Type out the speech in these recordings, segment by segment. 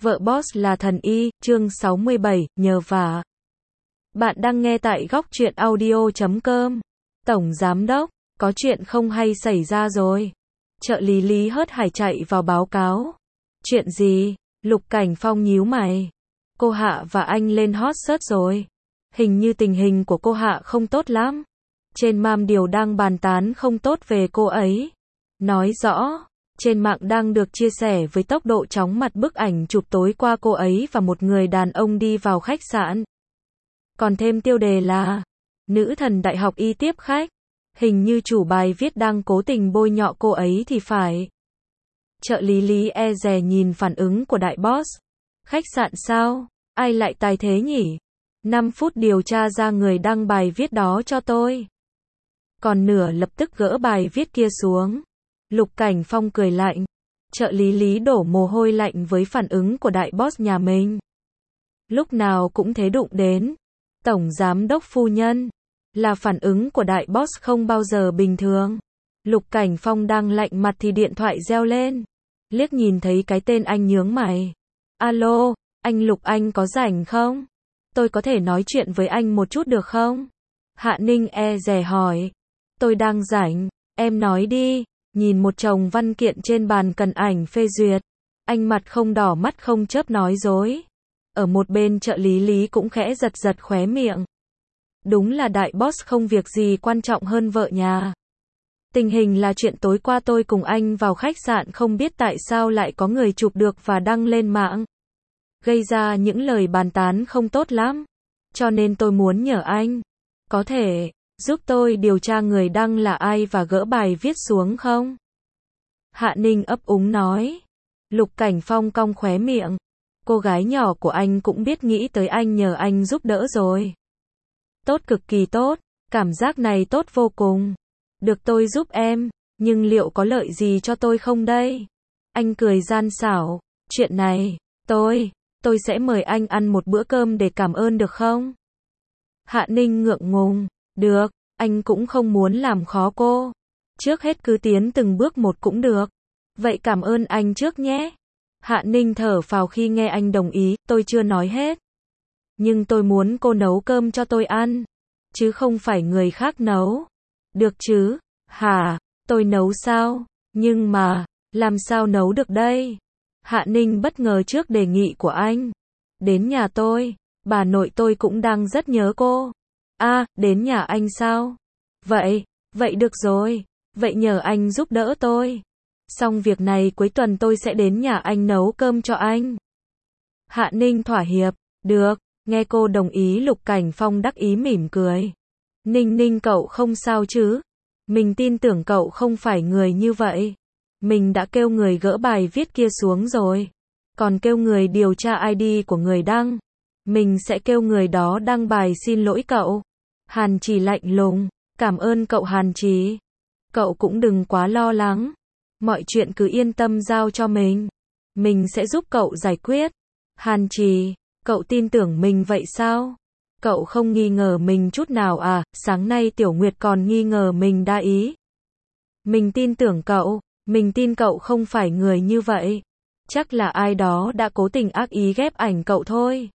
Vợ boss là thần y, chương 67, nhờ vả. Bạn đang nghe tại góc truyện audio.com. Tổng giám đốc, có chuyện không hay xảy ra rồi. Trợ lý Lý hớt hải chạy vào báo cáo. Chuyện gì? Lục Cảnh Phong nhíu mày. Cô Hạ và anh lên hot search rồi. Hình như tình hình của cô Hạ không tốt lắm. Trên Mam Điều đang bàn tán không tốt về cô ấy. Nói rõ, trên mạng đang được chia sẻ với tốc độ chóng mặt bức ảnh chụp tối qua cô ấy và một người đàn ông đi vào khách sạn. Còn thêm tiêu đề là nữ thần đại học y tiếp khách. Hình như chủ bài viết đang cố tình bôi nhọ cô ấy thì phải. Trợ lý Lý e dè nhìn phản ứng của đại boss. Khách sạn sao? Ai lại tài thế nhỉ? 5 phút điều tra ra người đăng bài viết đó cho tôi. Còn nửa lập tức gỡ bài viết kia xuống. Lục Cảnh Phong cười lạnh. Trợ lý Lý đổ mồ hôi lạnh với phản ứng của đại boss nhà mình. Lúc nào cũng thế đụng đến. Tổng giám đốc phu nhân. Là phản ứng của đại boss không bao giờ bình thường. Lục Cảnh Phong đang lạnh mặt thì điện thoại reo lên. Liếc nhìn thấy cái tên anh nhướng mày. Alo, anh Lục, anh có rảnh không? Tôi có thể nói chuyện với anh một chút được không? Hạ Ninh e dè hỏi. Tôi đang rảnh, em nói đi. Nhìn một chồng văn kiện trên bàn cần ảnh phê duyệt. Anh mặt không đỏ mắt không chớp nói dối. Ở một bên trợ lý Lý cũng khẽ giật giật khóe miệng. Đúng là đại boss không việc gì quan trọng hơn vợ nhà. Tình hình là chuyện tối qua tôi cùng anh vào khách sạn không biết tại sao lại có người chụp được và đăng lên mạng. Gây ra những lời bàn tán không tốt lắm. Cho nên tôi muốn nhờ anh. Có thể giúp tôi điều tra người đăng là ai và gỡ bài viết xuống không? Hạ Ninh ấp úng nói. Lục Cảnh Phong cong khóe miệng. Cô gái nhỏ của anh cũng biết nghĩ tới anh nhờ anh giúp đỡ rồi. Tốt, cực kỳ tốt. Cảm giác này tốt vô cùng. Được tôi giúp em, nhưng liệu có lợi gì cho tôi không đây? Anh cười gian xảo. Chuyện này, tôi sẽ mời anh ăn một bữa cơm để cảm ơn được không? Hạ Ninh ngượng ngùng. Được, anh cũng không muốn làm khó cô. Trước hết cứ tiến từng bước một cũng được. Vậy cảm ơn anh trước nhé. Hạ Ninh thở phào khi nghe anh đồng ý, tôi chưa nói hết. Nhưng tôi muốn cô nấu cơm cho tôi ăn. Chứ không phải người khác nấu. Được chứ? Hả? Tôi nấu sao? Nhưng mà, làm sao nấu được đây? Hạ Ninh bất ngờ trước đề nghị của anh. Đến nhà tôi, bà nội tôi cũng đang rất nhớ cô. À, đến nhà anh sao? Vậy được rồi. Vậy nhờ anh giúp đỡ tôi. Xong việc này cuối tuần tôi sẽ đến nhà anh nấu cơm cho anh. Hạ Ninh thỏa hiệp. Được, nghe cô đồng ý Lục Cảnh Phong đắc ý mỉm cười. Ninh cậu không sao chứ? Mình tin tưởng cậu không phải người như vậy. Mình đã kêu người gỡ bài viết kia xuống rồi. Còn kêu người điều tra ID của người đăng. Mình sẽ kêu người đó đăng bài xin lỗi cậu. Hàn Trì lạnh lùng. Cảm ơn cậu Hàn Trì. Cậu cũng đừng quá lo lắng. Mọi chuyện cứ yên tâm giao cho mình. Mình sẽ giúp cậu giải quyết. Hàn Trì, cậu tin tưởng mình vậy sao? Cậu không nghi ngờ mình chút nào à? Sáng nay Tiểu Nguyệt còn nghi ngờ mình đa ý. Mình tin tưởng cậu. Mình tin cậu không phải người như vậy. Chắc là ai đó đã cố tình ác ý ghép ảnh cậu thôi.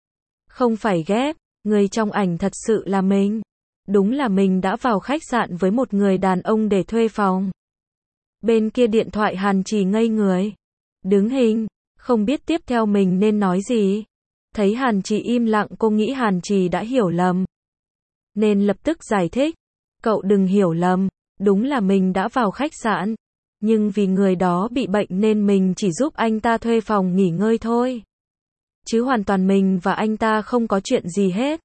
Không phải ghép, người trong ảnh thật sự là mình. Đúng là mình đã vào khách sạn với một người đàn ông để thuê phòng. Bên kia điện thoại Hàn Trì ngây người. Đứng hình, không biết tiếp theo mình nên nói gì. Thấy Hàn Trì im lặng cô nghĩ Hàn Trì đã hiểu lầm. Nên lập tức giải thích. Cậu đừng hiểu lầm, đúng là mình đã vào khách sạn. Nhưng vì người đó bị bệnh nên mình chỉ giúp anh ta thuê phòng nghỉ ngơi thôi. Chứ hoàn toàn mình và anh ta không có chuyện gì hết.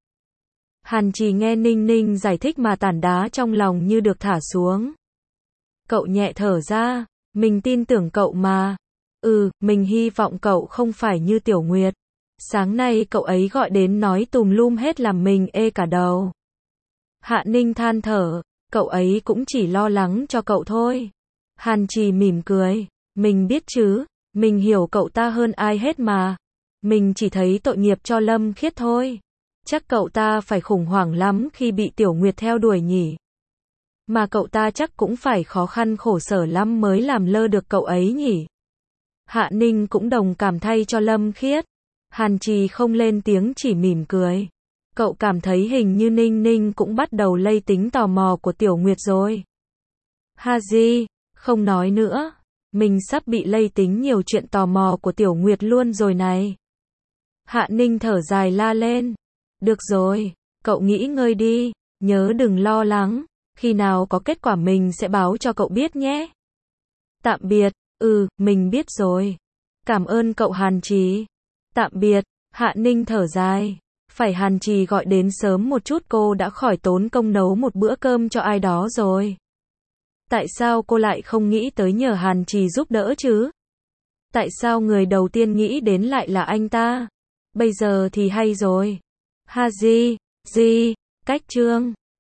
Hàn Trì nghe Ninh giải thích mà tảng đá trong lòng như được thả xuống. Cậu nhẹ thở ra, mình tin tưởng cậu mà. Mình hy vọng cậu không phải như Tiểu Nguyệt. Sáng nay cậu ấy gọi đến nói tùm lum hết làm mình ê cả đầu. Hạ Ninh than thở, cậu ấy cũng chỉ lo lắng cho cậu thôi. Hàn Trì mỉm cười, mình biết chứ, mình hiểu cậu ta hơn ai hết mà. Mình chỉ thấy tội nghiệp cho Lâm Khiết thôi. Chắc cậu ta phải khủng hoảng lắm khi bị Tiểu Nguyệt theo đuổi nhỉ. Mà cậu ta chắc cũng phải khó khăn khổ sở lắm mới làm lơ được cậu ấy nhỉ. Hạ Ninh cũng đồng cảm thay cho Lâm Khiết. Hàn Trì không lên tiếng chỉ mỉm cười. Cậu cảm thấy hình như Ninh Ninh cũng bắt đầu lây tính tò mò của Tiểu Nguyệt rồi. Haji, không nói nữa. Mình sắp bị lây tính nhiều chuyện tò mò của Tiểu Nguyệt luôn rồi này. Hạ Ninh thở dài la lên. Được rồi, cậu nghỉ ngơi đi, nhớ đừng lo lắng. Khi nào có kết quả mình sẽ báo cho cậu biết nhé. Tạm biệt, mình biết rồi. Cảm ơn cậu Hàn Trì. Tạm biệt, Hạ Ninh thở dài. Phải Hàn Trì gọi đến sớm một chút cô đã khỏi tốn công nấu một bữa cơm cho ai đó rồi. Tại sao cô lại không nghĩ tới nhờ Hàn Trì giúp đỡ chứ? Tại sao người đầu tiên nghĩ đến lại là anh ta? Bây giờ thì hay rồi. Haji, cách chương